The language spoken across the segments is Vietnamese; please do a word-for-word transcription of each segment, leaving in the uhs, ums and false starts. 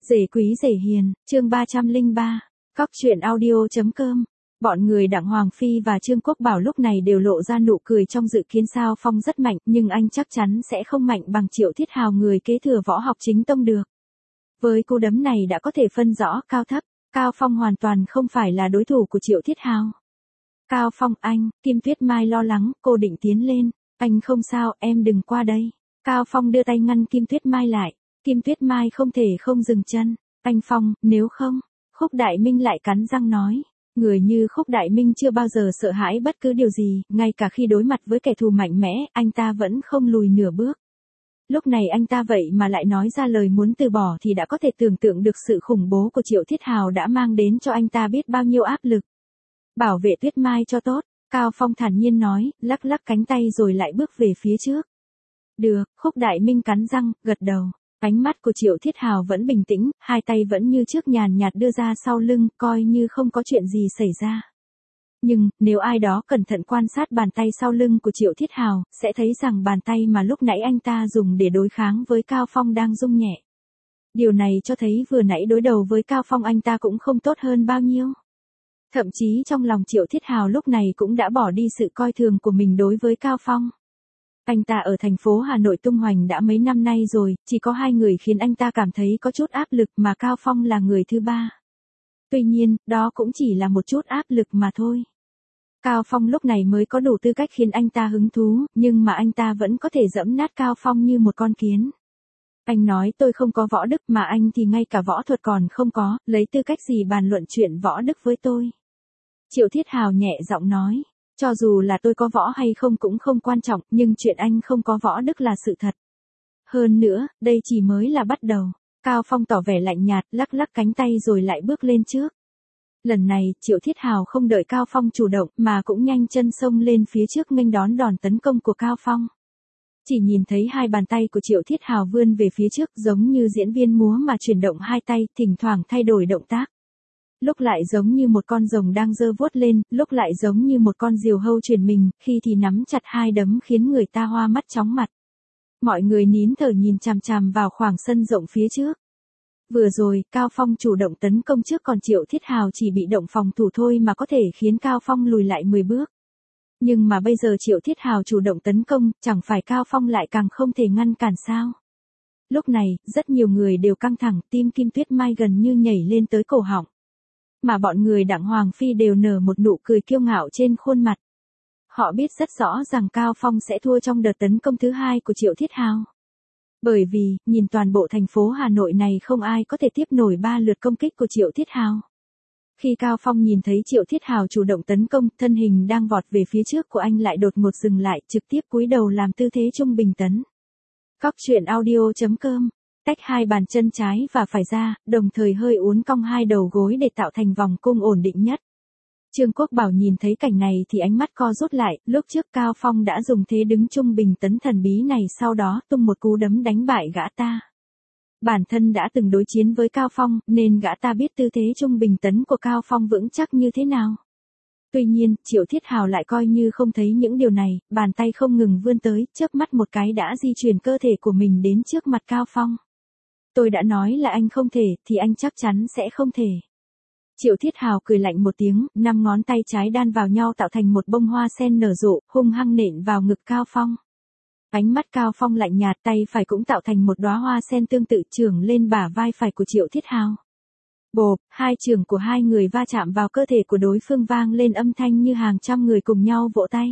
Rể quý rể hiền, chương ba trăm lẻ ba, cóc truyện audio.com. Bọn người Đặng Hoàng Phi và Trương Quốc Bảo lúc này đều lộ ra nụ cười trong dự kiến Cao Phong rất mạnh, nhưng anh chắc chắn sẽ không mạnh bằng Triệu Thiết Hào người kế thừa võ học chính tông được. Với cú đấm này đã có thể phân rõ cao thấp, Cao Phong hoàn toàn không phải là đối thủ của Triệu Thiết Hào. Cao Phong anh, Kim Tuyết Mai lo lắng, cô định tiến lên, anh không sao, em đừng qua đây. Cao Phong đưa tay ngăn Kim Tuyết Mai lại. Kim Tuyết Mai không thể không dừng chân. Anh Phong, nếu không, Khúc Đại Minh lại cắn răng nói. Người như Khúc Đại Minh chưa bao giờ sợ hãi bất cứ điều gì, ngay cả khi đối mặt với kẻ thù mạnh mẽ, anh ta vẫn không lùi nửa bước. Lúc này anh ta vậy mà lại nói ra lời muốn từ bỏ thì đã có thể tưởng tượng được sự khủng bố của Triệu Thiết Hào đã mang đến cho anh ta biết bao nhiêu áp lực. Bảo vệ Tuyết Mai cho tốt, Cao Phong thản nhiên nói, lắc lắc cánh tay rồi lại bước về phía trước. Được, Khúc Đại Minh cắn răng, gật đầu. Ánh mắt của Triệu Thiết Hào vẫn bình tĩnh, hai tay vẫn như trước nhàn nhạt đưa ra sau lưng, coi như không có chuyện gì xảy ra. Nhưng, nếu ai đó cẩn thận quan sát bàn tay sau lưng của Triệu Thiết Hào, sẽ thấy rằng bàn tay mà lúc nãy anh ta dùng để đối kháng với Cao Phong đang rung nhẹ. Điều này cho thấy vừa nãy đối đầu với Cao Phong anh ta cũng không tốt hơn bao nhiêu. Thậm chí trong lòng Triệu Thiết Hào lúc này cũng đã bỏ đi sự coi thường của mình đối với Cao Phong. Anh ta ở thành phố Hà Nội tung hoành đã mấy năm nay rồi, chỉ có hai người khiến anh ta cảm thấy có chút áp lực mà Cao Phong là người thứ ba. Tuy nhiên, đó cũng chỉ là một chút áp lực mà thôi. Cao Phong lúc này mới có đủ tư cách khiến anh ta hứng thú, nhưng mà anh ta vẫn có thể giẫm nát Cao Phong như một con kiến. Anh nói tôi không có võ đức mà anh thì ngay cả võ thuật còn không có, lấy tư cách gì bàn luận chuyện võ đức với tôi. Triệu Thiết Hào nhẹ giọng nói. Cho dù là tôi có võ hay không cũng không quan trọng, nhưng chuyện anh không có võ đức là sự thật. Hơn nữa, đây chỉ mới là bắt đầu. Cao Phong tỏ vẻ lạnh nhạt, lắc lắc cánh tay rồi lại bước lên trước. Lần này, Triệu Thiết Hào không đợi Cao Phong chủ động, mà cũng nhanh chân xông lên phía trước nghênh đón đòn tấn công của Cao Phong. Chỉ nhìn thấy hai bàn tay của Triệu Thiết Hào vươn về phía trước giống như diễn viên múa mà chuyển động hai tay, thỉnh thoảng thay đổi động tác. Lúc lại giống như một con rồng đang giơ vuốt lên, lúc lại giống như một con diều hâu chuyển mình, khi thì nắm chặt hai đấm khiến người ta hoa mắt chóng mặt. Mọi người nín thở nhìn chằm chằm vào khoảng sân rộng phía trước. Vừa rồi, Cao Phong chủ động tấn công trước còn Triệu Thiết Hào chỉ bị động phòng thủ thôi mà có thể khiến Cao Phong lùi lại mười bước. Nhưng mà bây giờ Triệu Thiết Hào chủ động tấn công, chẳng phải Cao Phong lại càng không thể ngăn cản sao? Lúc này, rất nhiều người đều căng thẳng, tim Kim Tuyết Mai gần như nhảy lên tới cổ họng. Mà bọn người Đặng Hoàng Phi đều nở một nụ cười kiêu ngạo trên khuôn mặt. Họ biết rất rõ rằng Cao Phong sẽ thua trong đợt tấn công thứ hai của Triệu Thiết Hào. Bởi vì, nhìn toàn bộ thành phố Hà Nội này không ai có thể tiếp nổi ba lượt công kích của Triệu Thiết Hào. Khi Cao Phong nhìn thấy Triệu Thiết Hào chủ động tấn công, thân hình đang vọt về phía trước của anh lại đột ngột dừng lại, trực tiếp cúi đầu làm tư thế trung bình tấn. Cóc truyện audio.com. Tách hai bàn chân trái và phải ra, đồng thời hơi uốn cong hai đầu gối để tạo thành vòng cung ổn định nhất. Trương Quốc Bảo nhìn thấy cảnh này thì ánh mắt co rút lại, lúc trước Cao Phong đã dùng thế đứng trung bình tấn thần bí này sau đó tung một cú đấm đánh bại gã ta. Bản thân đã từng đối chiến với Cao Phong, nên gã ta biết tư thế trung bình tấn của Cao Phong vững chắc như thế nào. Tuy nhiên, Triệu Thiết Hào lại coi như không thấy những điều này, bàn tay không ngừng vươn tới, chớp mắt một cái đã di chuyển cơ thể của mình đến trước mặt Cao Phong. Tôi đã nói là anh không thể, thì anh chắc chắn sẽ không thể. Triệu Thiết Hào cười lạnh một tiếng, năm ngón tay trái đan vào nhau tạo thành một bông hoa sen nở rộ, hung hăng nện vào ngực Cao Phong. Ánh mắt Cao Phong lạnh nhạt, tay phải cũng tạo thành một đóa hoa sen tương tự chưởng lên bả vai phải của Triệu Thiết Hào. Bộp, hai chưởng của hai người va chạm vào cơ thể của đối phương vang lên âm thanh như hàng trăm người cùng nhau vỗ tay.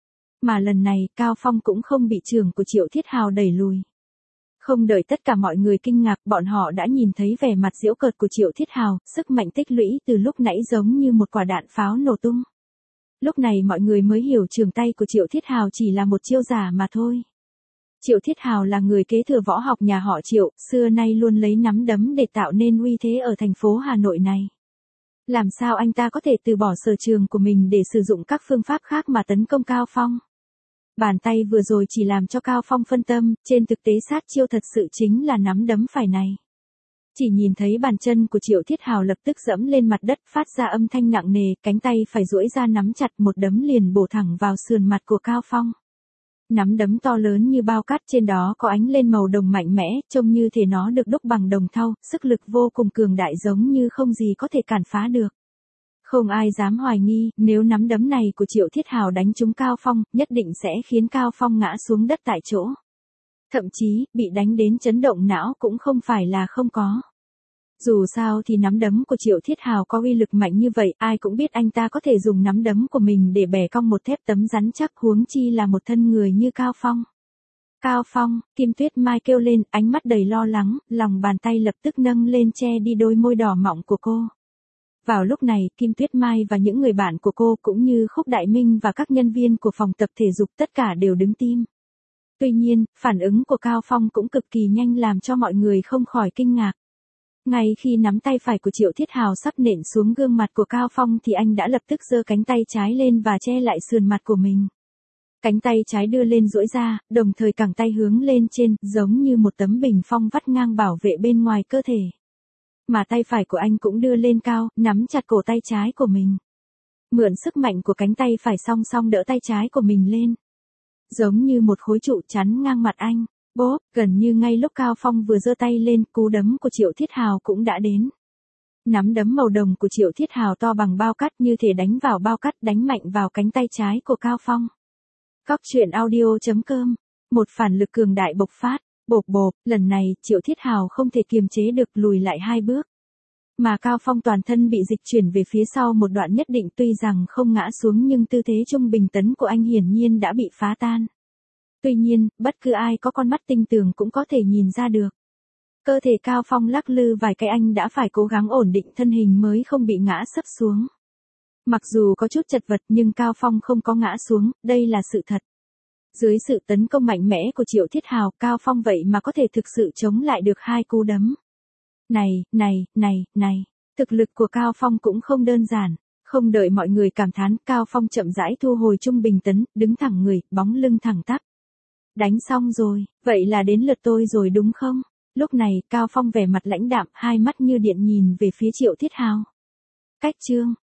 Mà lần này, Cao Phong cũng không bị chưởng của Triệu Thiết Hào đẩy lùi. Không đợi tất cả mọi người kinh ngạc, bọn họ đã nhìn thấy vẻ mặt giễu cợt của Triệu Thiết Hào, sức mạnh tích lũy từ lúc nãy giống như một quả đạn pháo nổ tung. Lúc này mọi người mới hiểu chưởng tay của Triệu Thiết Hào chỉ là một chiêu giả mà thôi. Triệu Thiết Hào là người kế thừa võ học nhà họ Triệu, xưa nay luôn lấy nắm đấm để tạo nên uy thế ở thành phố Hà Nội này. Làm sao anh ta có thể từ bỏ sở trường của mình để sử dụng các phương pháp khác mà tấn công Cao Phong? Bàn tay vừa rồi chỉ làm cho Cao Phong phân tâm, trên thực tế sát chiêu thật sự chính là nắm đấm phải này. Chỉ nhìn thấy bàn chân của Triệu Thiết Hào lập tức dẫm lên mặt đất phát ra âm thanh nặng nề, cánh tay phải duỗi ra nắm chặt một đấm liền bổ thẳng vào sườn mặt của Cao Phong. Nắm đấm to lớn như bao cát, trên đó có ánh lên màu đồng mạnh mẽ, trông như thể nó được đúc bằng đồng thau, sức lực vô cùng cường đại giống như không gì có thể cản phá được. Không ai dám hoài nghi, nếu nắm đấm này của Triệu Thiết Hào đánh trúng Cao Phong, nhất định sẽ khiến Cao Phong ngã xuống đất tại chỗ. Thậm chí, bị đánh đến chấn động não cũng không phải là không có. Dù sao thì nắm đấm của Triệu Thiết Hào có uy lực mạnh như vậy, ai cũng biết anh ta có thể dùng nắm đấm của mình để bẻ cong một thép tấm rắn chắc, huống chi là một thân người như Cao Phong. Cao Phong, Kim Tuyết Mai kêu lên, ánh mắt đầy lo lắng, lòng bàn tay lập tức nâng lên che đi đôi môi đỏ mọng của cô. Vào lúc này, Kim Tuyết Mai và những người bạn của cô cũng như Khúc Đại Minh và các nhân viên của phòng tập thể dục tất cả đều đứng tim. Tuy nhiên, phản ứng của Cao Phong cũng cực kỳ nhanh làm cho mọi người không khỏi kinh ngạc. Ngay khi nắm tay phải của Triệu Thiết Hào sắp nện xuống gương mặt của Cao Phong thì anh đã lập tức giơ cánh tay trái lên và che lại sườn mặt của mình. Cánh tay trái đưa lên duỗi ra, đồng thời cẳng tay hướng lên trên, giống như một tấm bình phong vắt ngang bảo vệ bên ngoài cơ thể. Mà tay phải của anh cũng đưa lên cao, nắm chặt cổ tay trái của mình. Mượn sức mạnh của cánh tay phải song song đỡ tay trái của mình lên. Giống như một khối trụ chắn ngang mặt anh. Bốp, gần như ngay lúc Cao Phong vừa giơ tay lên, cú đấm của Triệu Thiết Hào cũng đã đến. Nắm đấm màu đồng của Triệu Thiết Hào to bằng bao cát, như thể đánh vào bao cát, đánh mạnh vào cánh tay trái của Cao Phong. Cóc truyện audio chấm com. Một phản lực cường đại bộc phát, bộp bộp, lần này Triệu Thiết Hào không thể kiềm chế được, lùi lại hai bước. Mà Cao Phong toàn thân bị dịch chuyển về phía sau một đoạn nhất định, tuy rằng không ngã xuống nhưng tư thế trung bình tấn của anh hiển nhiên đã bị phá tan. Tuy nhiên, bất cứ ai có con mắt tinh tường cũng có thể nhìn ra được. Cơ thể Cao Phong lắc lư vài cái, anh đã phải cố gắng ổn định thân hình mới không bị ngã sấp xuống. Mặc dù có chút chật vật nhưng Cao Phong không có ngã xuống, đây là sự thật. Dưới sự tấn công mạnh mẽ của Triệu Thiết Hào, Cao Phong vậy mà có thể thực sự chống lại được hai cú đấm. Này, này, này, này, thực lực của Cao Phong cũng không đơn giản. Không đợi mọi người cảm thán, Cao Phong chậm rãi thu hồi trung bình tấn, đứng thẳng người, bóng lưng thẳng tắp. Đánh xong rồi, vậy là đến lượt tôi rồi đúng không? Lúc này, Cao Phong vẻ mặt lãnh đạm, hai mắt như điện nhìn về phía Triệu Thiết Hào. Cách chương.